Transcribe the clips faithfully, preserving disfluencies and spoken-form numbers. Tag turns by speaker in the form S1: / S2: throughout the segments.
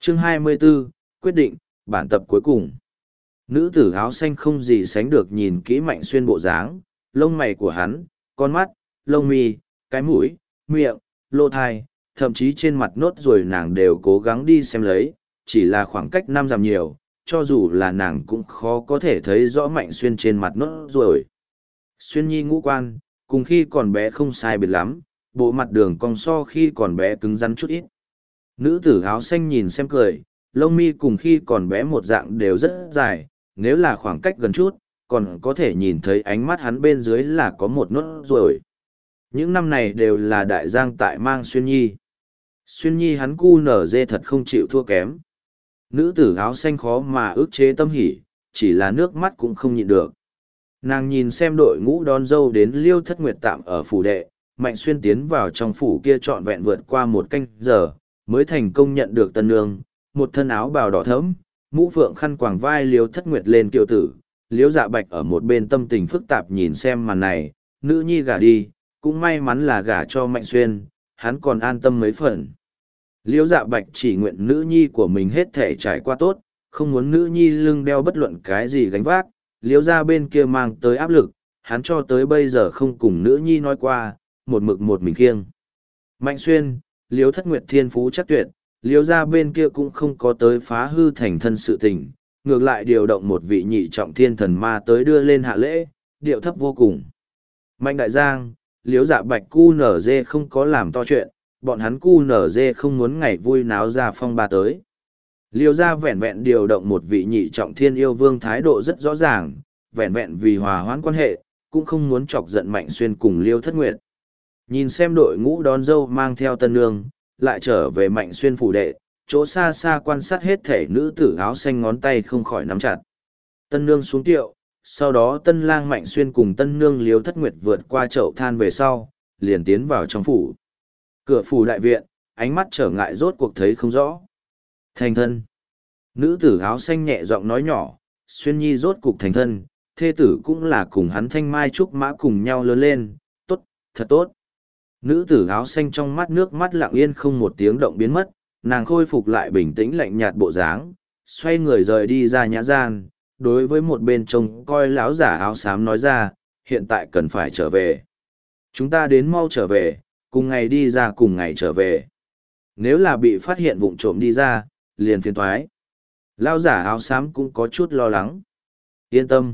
S1: Chương hai mươi 24, quyết định, bản tập cuối cùng. Nữ tử áo xanh không gì sánh được nhìn kỹ Mạnh Xuyên bộ dáng, lông mày của hắn, con mắt, lông mi, cái mũi, miệng, lỗ thai, thậm chí trên mặt nốt ruồi nàng đều cố gắng đi xem lấy, chỉ là khoảng cách năm dặm nhiều, cho dù là nàng cũng khó có thể thấy rõ Mạnh Xuyên trên mặt nốt ruồi. Xuyên nhi ngũ quan, cùng khi còn bé không sai biệt lắm, bộ mặt đường cong so khi còn bé cứng rắn chút ít. Nữ tử áo xanh nhìn xem cười, lông mi cùng khi còn bé một dạng đều rất dài, nếu là khoảng cách gần chút, còn có thể nhìn thấy ánh mắt hắn bên dưới là có một nốt ruồi. Những năm này đều là đại giang tại mang Xuyên nhi. Xuyên nhi hắn cu nở dê thật không chịu thua kém. Nữ tử áo xanh khó mà ước chế tâm hỉ, chỉ là nước mắt cũng không nhịn được. Nàng nhìn xem đội ngũ đón dâu đến Liêu Thất Nguyệt tạm ở phủ đệ, Mạnh Xuyên tiến vào trong phủ kia trọn vẹn vượt qua một canh giờ, mới thành công nhận được tân nương, một thân áo bào đỏ thẫm, mũ phượng khăn quàng vai Liêu Thất Nguyệt lên kiệu tử, Liêu Dạ Bạch ở một bên tâm tình phức tạp nhìn xem màn này, nữ nhi gả đi, cũng may mắn là gả cho Mạnh Xuyên, hắn còn an tâm mấy phần. Liêu Dạ Bạch chỉ nguyện nữ nhi của mình hết thể trải qua tốt, không muốn nữ nhi lưng đeo bất luận cái gì gánh vác, Liêu gia bên kia mang tới áp lực, hắn cho tới bây giờ không cùng nữ nhi nói qua, một mực một mình kiêng. Mạnh Xuyên, Liêu Thất Nguyệt thiên phú chắc tuyệt, Liêu gia bên kia cũng không có tới phá hư thành thân sự tình, ngược lại điều động một vị nhị trọng thiên thần ma tới đưa lên hạ lễ, điệu thấp vô cùng. Mạnh Đại Giang, Liêu Dạ Bạch cu nở dê không có làm to chuyện, bọn hắn cu nở dê không muốn ngày vui náo ra phong ba tới. Liêu gia vẹn vẹn điều động một vị nhị trọng thiên yêu vương thái độ rất rõ ràng, vẹn vẹn vì hòa hoãn quan hệ, cũng không muốn chọc giận Mạnh Xuyên cùng Liêu Thất Nguyệt. Nhìn xem đội ngũ đón dâu mang theo tân nương, lại trở về Mạnh Xuyên phủ đệ, chỗ xa xa quan sát hết thể nữ tử áo xanh ngón tay không khỏi nắm chặt. Tân nương xuống tiệu, sau đó tân lang Mạnh Xuyên cùng tân nương Liêu Thất Nguyệt vượt qua chậu than về sau, liền tiến vào trong phủ. Cửa phủ đại viện, ánh mắt trở ngại rốt cuộc thấy không rõ. Thành thân. Nữ tử áo xanh nhẹ giọng nói nhỏ, Xuyên nhi rốt cục thành thân, thê tử cũng là cùng hắn thanh mai trúc mã cùng nhau lớn lên, tốt, thật tốt. Nữ tử áo xanh trong mắt nước mắt lặng yên không một tiếng động biến mất, nàng khôi phục lại bình tĩnh lạnh nhạt bộ dáng, xoay người rời đi ra nhã gian, đối với một bên trông coi lão giả áo xám nói ra, hiện tại cần phải trở về. Chúng ta đến mau trở về, cùng ngày đi ra cùng ngày trở về. Nếu là bị phát hiện vụng trộm đi ra, liền phiền toái. Lão giả áo xám cũng có chút lo lắng. Yên tâm.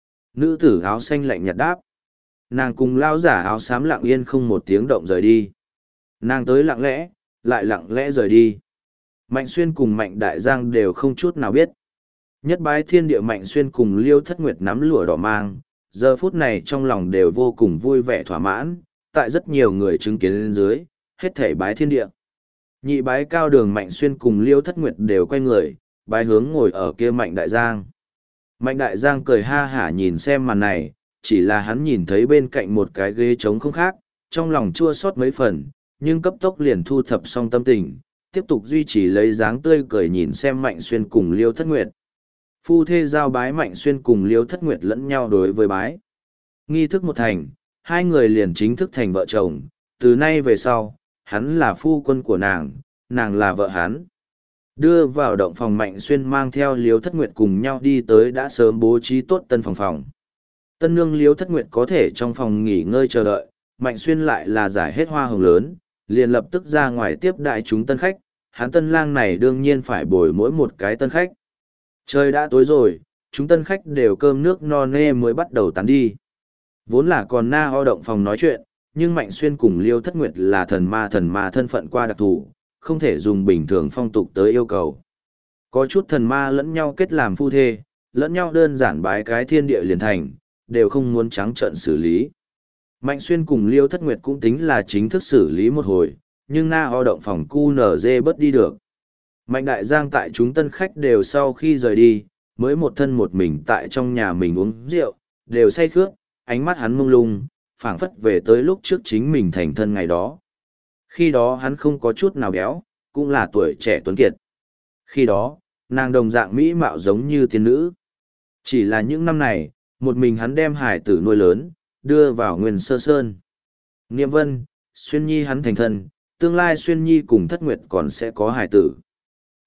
S1: Nữ tử áo xanh lạnh nhạt đáp. Nàng cùng lão giả áo xám lặng yên không một tiếng động rời đi. Nàng tới lặng lẽ, lại lặng lẽ rời đi. Mạnh Xuyên cùng Mạnh Đại Giang đều không chút nào biết. Nhất bái thiên địa Mạnh Xuyên cùng Liêu Thất Nguyệt nắm lụa đỏ mang, giờ phút này trong lòng đều vô cùng vui vẻ thỏa mãn, tại rất nhiều người chứng kiến lên dưới, hết thảy bái thiên địa. Nhị bái cao đường Mạnh Xuyên cùng Liêu Thất Nguyệt đều quay người, bái hướng ngồi ở kia Mạnh Đại Giang. Mạnh Đại Giang cười ha hả nhìn xem màn này, chỉ là hắn nhìn thấy bên cạnh một cái ghế trống không khác, trong lòng chua xót mấy phần, nhưng cấp tốc liền thu thập xong tâm tình, tiếp tục duy trì lấy dáng tươi cười nhìn xem Mạnh Xuyên cùng Liêu Thất Nguyệt. Phu thê giao bái Mạnh Xuyên cùng Liêu Thất Nguyệt lẫn nhau đối với bái. Nghi thức một thành, hai người liền chính thức thành vợ chồng, từ nay về sau, hắn là phu quân của nàng, nàng là vợ hắn. Đưa vào động phòng Mạnh Xuyên mang theo Liêu Thất Nguyệt cùng nhau đi tới đã sớm bố trí tốt tân phòng phòng. Tân nương Liêu Thất Nguyệt có thể trong phòng nghỉ ngơi chờ đợi, Mạnh Xuyên lại là giải hết hoa hồng lớn, liền lập tức ra ngoài tiếp đại chúng tân khách, hắn tân lang này đương nhiên phải bồi mỗi một cái tân khách. Trời đã tối rồi, chúng tân khách đều cơm nước no nê mới bắt đầu tán đi. Vốn là còn na ho động phòng nói chuyện, nhưng Mạnh Xuyên cùng Liêu Thất Nguyệt là thần ma thần ma thân phận qua đặc thù, không thể dùng bình thường phong tục tới yêu cầu. Có chút thần ma lẫn nhau kết làm phu thê, lẫn nhau đơn giản bái cái thiên địa liền thành, đều không muốn trắng trợn xử lý. Mạnh Xuyên cùng Liêu Thất Nguyệt cũng tính là chính thức xử lý một hồi, nhưng na ho động phòng cu nở dê bớt đi được. Mạnh Đại Giang tại chúng tân khách đều sau khi rời đi, mới một thân một mình tại trong nhà mình uống rượu, đều say khướt, ánh mắt hắn mông lung, phảng phất về tới lúc trước chính mình thành thân ngày đó. Khi đó hắn không có chút nào béo, cũng là tuổi trẻ tuấn kiệt. Khi đó, nàng đồng dạng mỹ mạo giống như tiên nữ. Chỉ là những năm này, một mình hắn đem hải tử nuôi lớn, đưa vào Nguyên Sơ Sơn. Niệm Vân, Xuyên Nhi hắn thành thân, tương lai Xuyên Nhi cùng Thất Nguyệt còn sẽ có hải tử.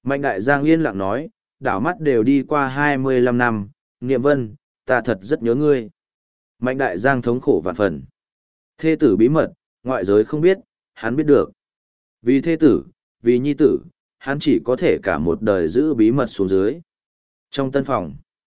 S1: Mạnh Đại Giang yên lặng nói, đảo mắt đều đi qua hai mươi lăm năm, Niệm Vân, ta thật rất nhớ ngươi. Mạnh Đại Giang thống khổ vạn phần. Thê tử bí mật, ngoại giới không biết, hắn biết được. Vì thê tử, vì nhi tử, hắn chỉ có thể cả một đời giữ bí mật xuống dưới. Trong tân phòng,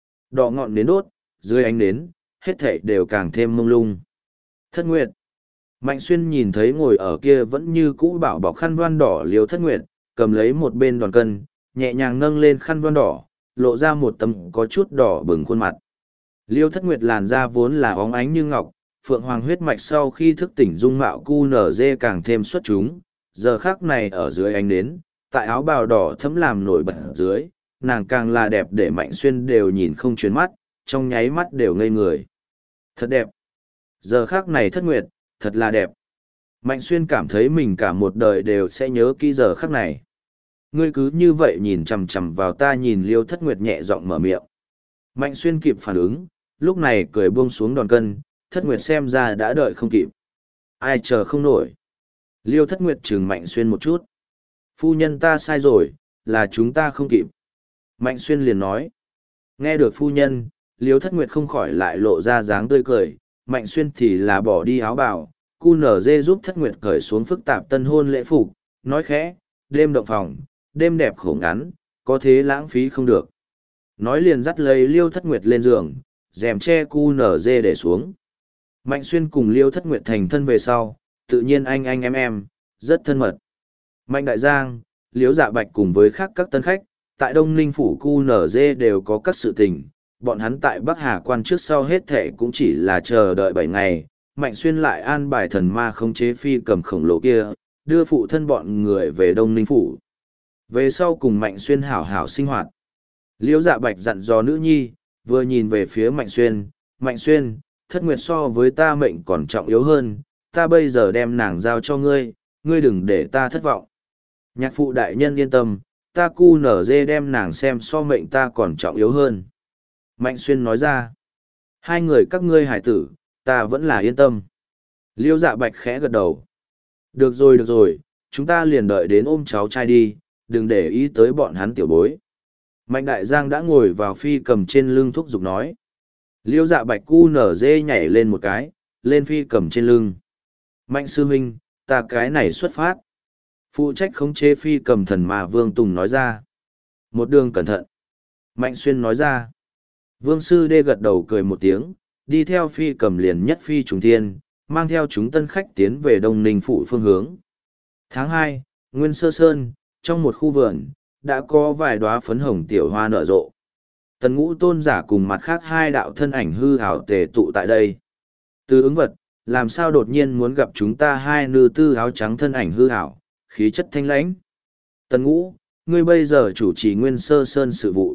S1: đỏ ngọn nến đốt, dưới ánh nến, hết thảy đều càng thêm mông lung. Thất Nguyệt. Mạnh Xuyên nhìn thấy ngồi ở kia vẫn như cũ bảo bọc khăn voan đỏ Liêu Thất Nguyệt, cầm lấy một bên đòn cân, nhẹ nhàng nâng lên khăn voan đỏ, lộ ra một tấm có chút đỏ bừng khuôn mặt. Liêu Thất Nguyệt làn da vốn là óng ánh như ngọc, phượng hoàng huyết mạch sau khi thức tỉnh dung mạo cu nở dê càng thêm xuất chúng, giờ khác này ở dưới ánh nến, tại áo bào đỏ thấm làm nổi bật dưới, nàng càng là đẹp để Mạnh Xuyên đều nhìn không chuyển mắt, trong nháy mắt đều ngây người. Thật đẹp. Giờ khác này Thất Nguyệt, thật là đẹp. Mạnh Xuyên cảm thấy mình cả một đời đều sẽ nhớ kỹ giờ khắc này. Ngươi cứ như vậy nhìn chằm chằm vào ta, nhìn Liêu Thất Nguyệt nhẹ giọng mở miệng. Mạnh Xuyên kịp phản ứng, lúc này cười buông xuống đòn cân, Thất Nguyệt xem ra đã đợi không kịp. Ai chờ không nổi. Liêu Thất Nguyệt trừng Mạnh Xuyên một chút. Phu nhân ta sai rồi, là chúng ta không kịp. Mạnh Xuyên liền nói. Nghe được phu nhân, Liêu Thất Nguyệt không khỏi lại lộ ra dáng tươi cười, Mạnh Xuyên thì là bỏ đi áo bào, cu nở dê giúp Thất Nguyệt cởi xuống phức tạp tân hôn lễ phục, nói khẽ, đêm động phòng, đêm đẹp khổ ngắn, có thế lãng phí không được. Nói liền dắt lấy Liêu Thất Nguyệt lên giường, rèm che cu nở dê để xuống. Mạnh Xuyên cùng Liêu Thất Nguyệt thành thân về sau, tự nhiên anh anh em em, rất thân mật. Mạnh Đại Giang, Liễu Dạ Bạch cùng với khác các tân khách, tại Đông Ninh Phủ cu nở dê đều có các sự tình. Bọn hắn tại Bắc Hà Quan trước sau hết thệ cũng chỉ là chờ đợi bảy ngày, Mạnh Xuyên lại an bài thần ma khống chế phi cầm khổng lồ kia, đưa phụ thân bọn người về Đông Ninh Phủ. Về sau cùng Mạnh Xuyên hảo hảo sinh hoạt. Liễu Dạ Bạch dặn dò nữ nhi, vừa nhìn về phía Mạnh Xuyên, Mạnh Xuyên, Thất Nguyệt so với ta mệnh còn trọng yếu hơn, ta bây giờ đem nàng giao cho ngươi, ngươi đừng để ta thất vọng. Nhạc phụ đại nhân yên tâm, ta cu nở dê đem nàng xem so mệnh ta còn trọng yếu hơn. Mạnh Xuyên nói ra, hai người các ngươi hải tử, ta vẫn là yên tâm. Liêu Dạ Bạch khẽ gật đầu. Được rồi được rồi, chúng ta liền đợi đến ôm cháu trai đi, đừng để ý tới bọn hắn tiểu bối. Mạnh Đại Giang đã ngồi vào phi cầm trên lưng thúc giục nói. Liêu Dạ Bạch cu nở dê nhảy lên một cái, lên phi cầm trên lưng. Mạnh sư huynh, ta cái này xuất phát. Phụ trách khống chế phi cầm thần mà Vương Tùng nói ra. Một đường cẩn thận. Mạnh Xuyên nói ra. Vương Sư Đê gật đầu cười một tiếng, đi theo phi cầm liền nhất phi trùng thiên, mang theo chúng tân khách tiến về Đông Ninh Phủ phương hướng. Tháng hai, Nguyên Sơ Sơn, trong một khu vườn, đã có vài đóa phấn hồng tiểu hoa nở rộ. Tần Ngũ Tôn giả cùng mặt khác hai đạo thân ảnh hư hảo tề tụ tại đây. Từ ứng vật, làm sao đột nhiên muốn gặp chúng ta hai nữ tư áo trắng thân ảnh hư hảo, khí chất thanh lãnh. Tần Ngũ, ngươi bây giờ chủ trì Nguyên Sơ Sơn sự vụ.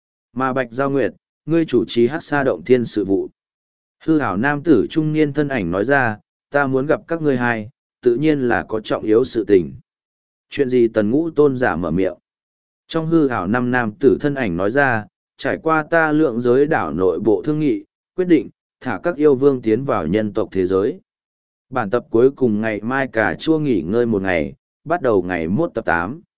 S1: Mà Bạch Giao Nguyệt, ngươi chủ trì Hắc Sa Động Thiên sự vụ. Hư hảo nam tử trung niên thân ảnh nói ra, ta muốn gặp các ngươi hai, tự nhiên là có trọng yếu sự tình. Chuyện gì? Tần Ngũ Tôn giả mở miệng. Trong hư hảo năm nam tử thân ảnh nói ra, trải qua ta lượng giới đảo nội bộ thương nghị, quyết định, thả các yêu vương tiến vào nhân tộc thế giới. Bản tập cuối cùng ngày mai cả chua nghỉ ngơi một ngày, bắt đầu ngày mốt tập tám.